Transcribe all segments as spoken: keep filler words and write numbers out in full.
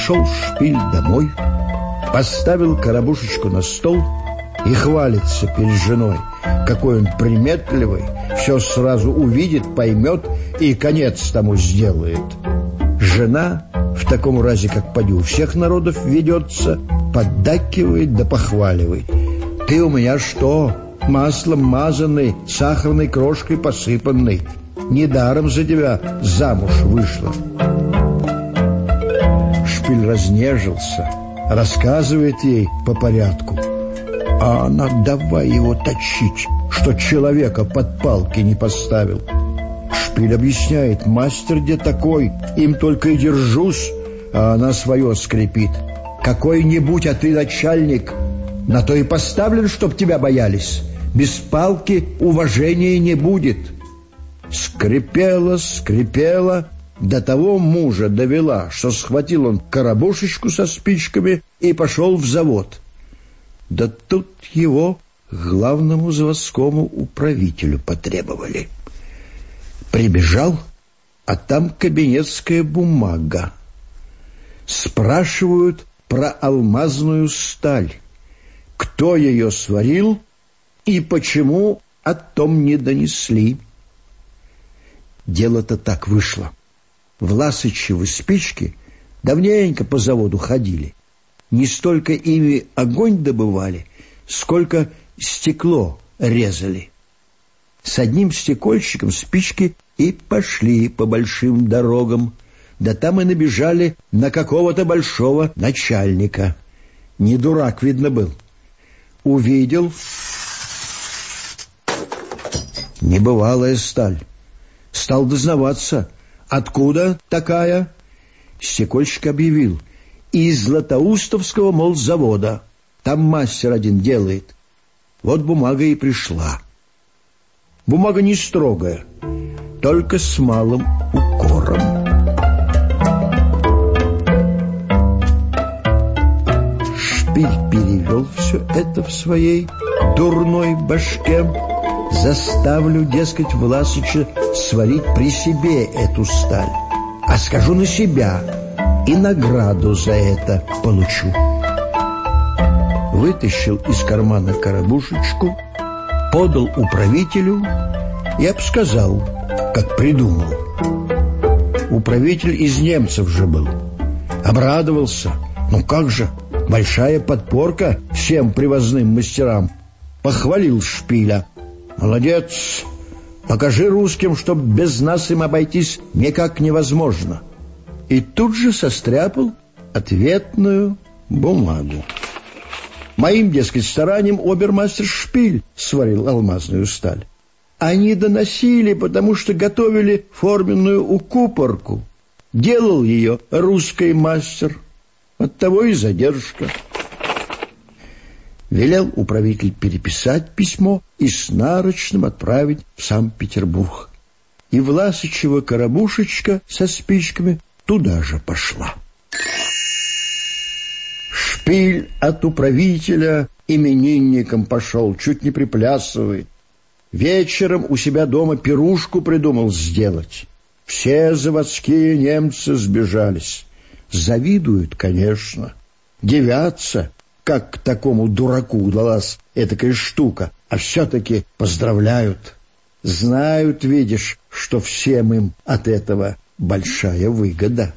Пошел Шпиль домой, поставил коробушечку на стол и хвалится перед женой, какой он приметливый, все сразу увидит, поймет и конец тому сделает. Жена в таком разе, как поди у всех народов ведется, поддакивает да похваливает. Ты у меня что, маслом мазанный, сахарной крошкой посыпанный, недаром за тебя замуж вышла. Шпиль разнежился, рассказывает ей по порядку, а она давай его точить, что человека под палки не поставил. Шпиль объясняет: мастер где такой, им только и держусь, а она свое скрипит. Какой-нибудь, а ты начальник, на то и поставлен, чтоб тебя боялись. Без палки уважения не будет. Скрипела, скрипела, до того мужа довела, что схватил он коробушечку со спичками и пошел в завод. Да тут его к главному заводскому управителю потребовали. Прибежал, а там кабинетская бумага. Спрашивают про алмазную сталь. Кто ее сварил и почему о том не донесли? Дело-то так вышло. Власычевы спички давненько по заводу ходили. Не столько ими огонь добывали, сколько стекло резали. С одним стекольщиком спички и пошли по большим дорогам, да там и набежали на какого-то большого начальника. Не дурак, видно, был. Увидел. Небывалая сталь. Стал дознаваться, откуда такая. Стекольщик объявил: из Златоустовского, мол, завода. Там мастер один делает. Вот бумага и пришла. Бумага не строгая, только с малым укором. Шпиль перевел все это в своей дурной башке. Заставлю, дескать, Власыча сварить при себе эту сталь, а скажу на себя и награду за это получу. Вытащил из кармана коробушечку, подал управителю и обсказал, как придумал. Управитель из немцев же был. Обрадовался. Ну как же, большая подпорка всем привозным мастерам. Похвалил Шпиля. Молодец, покажи русским, чтоб без нас им обойтись никак невозможно. И тут же состряпал ответную бумагу. Моим, дескать, старанием обермастер Шпиль сварил алмазную сталь. Они доносили, потому что готовили форменную укупорку. Делал ее русский мастер. Оттого и задержка. Велел управитель переписать письмо и с нарочным отправить в Санкт-Петербург. И Власычева коробушечка со спичками туда же пошла. Шпиль от управителя именинником пошел, чуть не приплясывает. Вечером у себя дома пирушку придумал сделать. Все заводские немцы сбежались. Завидуют, конечно. Дивятся, как к такому дураку удалась этакая штука, а все-таки поздравляют. Знают, видишь, что всем им от этого большая выгода.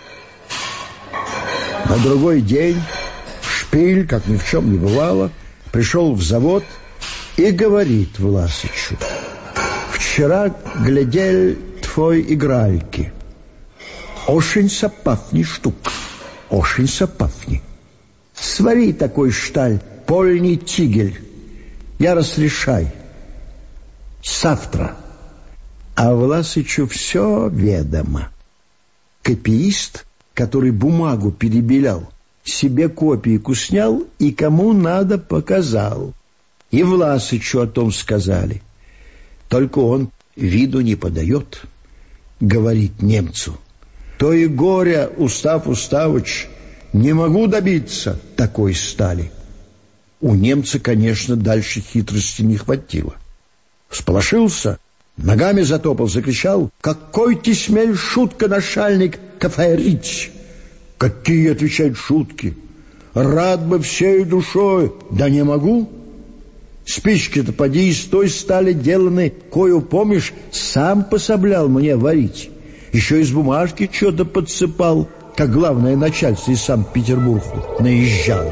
На другой день Шпиль, как ни в чем не бывало, пришел в завод и говорит Власычу: «Вчера глядел твой игральки. Очень сопафни штук, очень сопафни. Свари такой шталь, польний тигель. Я разрешай. Завтра». А Власычу все ведомо. Копиист, который бумагу перебелял, себе копийку снял и кому надо показал. И Власычу о том сказали. Только он виду не подает. Говорит немцу: «То и горя, Устав Уставыч, не могу добиться такой стали». У немца, конечно, дальше хитрости не хватило. Всполошился, ногами затопал, закричал: «Какой ты смель, шутка, начальник, кафарить! Какие, отвечают, шутки? Рад бы всей душой, да не могу. Спички-то поди из той стали деланы, кою, помнишь, сам пособлял мне варить. Еще из бумажки что-то подсыпал, как главное начальство из Санкт-Петербурга наезжало.